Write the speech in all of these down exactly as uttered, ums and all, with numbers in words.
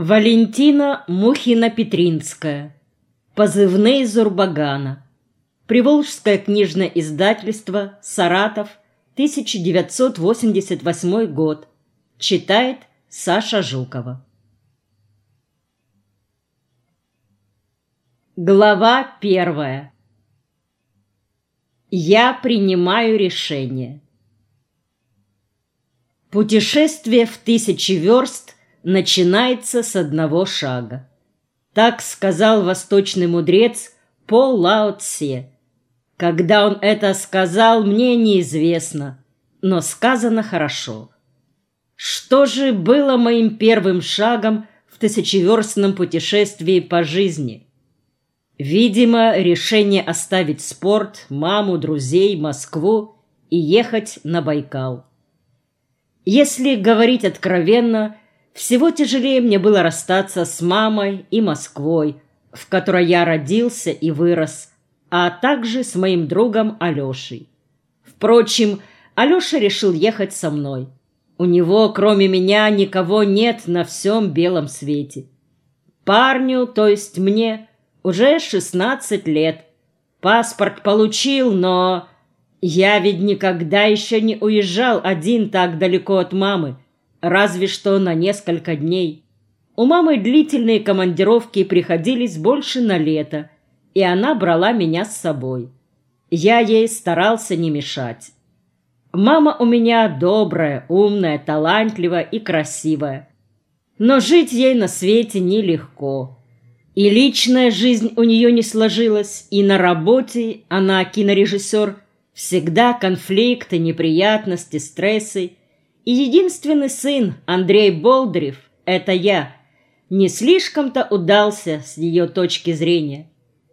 Валентина Мухина-Петринская. Позывные Зурбагана. Приволжское книжное издательство. Саратов. тысяча девятьсот восемьдесят восьмой год. Читает Саша Жукова. Глава первая. Я принимаю решение. Путешествие в тысячи верст начинается с одного шага. Так сказал восточный мудрец По Лао Цзэ. Когда он это сказал, мне неизвестно, но сказано хорошо. Что же было моим первым шагом в тысячеверстном путешествии по жизни? Видимо, решение оставить спорт, маму, друзей, Москву и ехать на Байкал. Если говорить откровенно, всего тяжелее мне было расстаться с мамой и Москвой, в которой я родился и вырос, а также с моим другом Алешей. Впрочем, Алеша решил ехать со мной. У него, кроме меня, никого нет на всем белом свете. Парню, то есть мне, уже шестнадцать лет. Паспорт получил, но я ведь никогда еще не уезжал один так далеко от мамы, разве что на несколько дней. У мамы длительные командировки приходились больше на лето, и она брала меня с собой. Я ей старался не мешать. Мама у меня добрая, умная, талантливая и красивая. Но жить ей на свете нелегко. И личная жизнь у нее не сложилась, и на работе, она кинорежиссер, всегда конфликты, неприятности, стрессы. И единственный сын, Андрей Болдырев, это я, не слишком-то удался с ее точки зрения.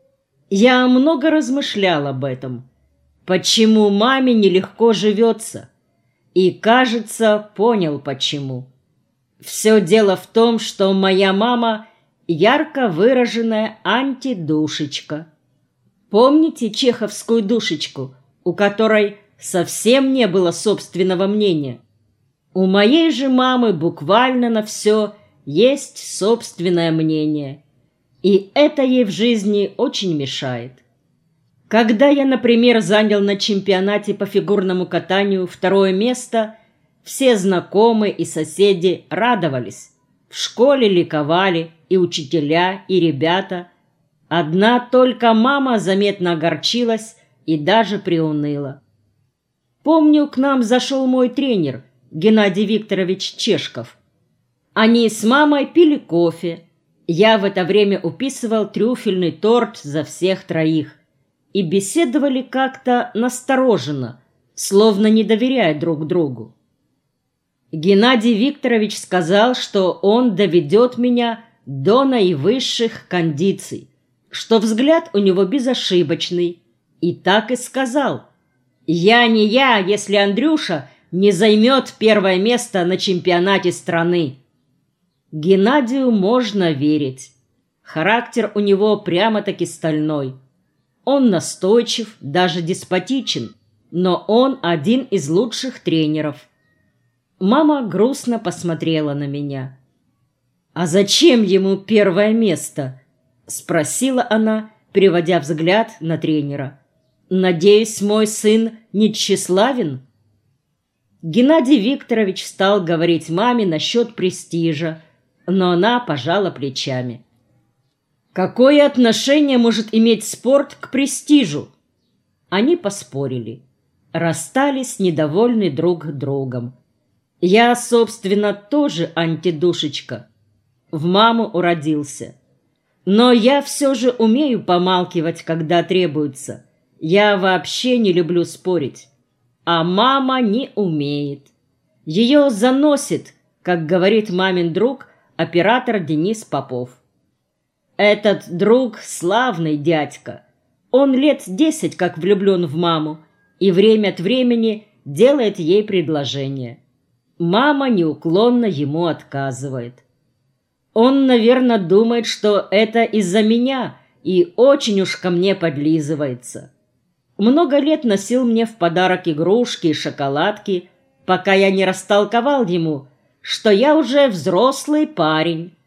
Я много размышлял об этом. Почему маме нелегко живется? И, кажется, понял почему. Все дело в том, что моя мама ярко выраженная антидушечка. Помните чеховскую душечку, у которой совсем не было собственного мнения? У моей же мамы буквально на все есть собственное мнение, и это ей в жизни очень мешает. Когда я, например, занял на чемпионате по фигурному катанию второе место, все знакомые и соседи радовались, в школе ликовали и учителя, и ребята. Одна только мама заметно огорчилась и даже приуныла. Помню, к нам зашел мой тренер, Геннадий Викторович Чешков. Они с мамой пили кофе. Я в это время уписывал трюфельный торт за всех троих. И беседовали как-то настороженно, словно не доверяя друг другу. Геннадий Викторович сказал, что он доведет меня до наивысших кондиций, что взгляд у него безошибочный. И так и сказал: «Я не я, если Андрюша не займет первое место на чемпионате страны». Геннадию можно верить. Характер у него прямо-таки стальной. Он настойчив, даже деспотичен, но он один из лучших тренеров. Мама грустно посмотрела на меня. «А зачем ему первое место?» — спросила она, переводя взгляд на тренера. «Надеюсь, мой сын не тщеславен?» Геннадий Викторович стал говорить маме насчет престижа, но она пожала плечами. Какое отношение может иметь спорт к престижу? Они поспорили. Расстались недовольны друг другом. Я, собственно, тоже антидушечка. В маму уродился. Но я все же умею помалкивать, когда требуется. Я вообще не люблю спорить. А мама не умеет. Ее заносит, как говорит мамин друг, оператор Денис Попов. Этот друг славный дядька. Он лет десять как влюблен в маму и время от времени делает ей предложение. Мама неуклонно ему отказывает. Он, наверное, думает, что это из-за меня и очень уж ко мне подлизывается. Много лет носил мне в подарок игрушки и шоколадки, пока я не растолковал ему, что я уже взрослый парень,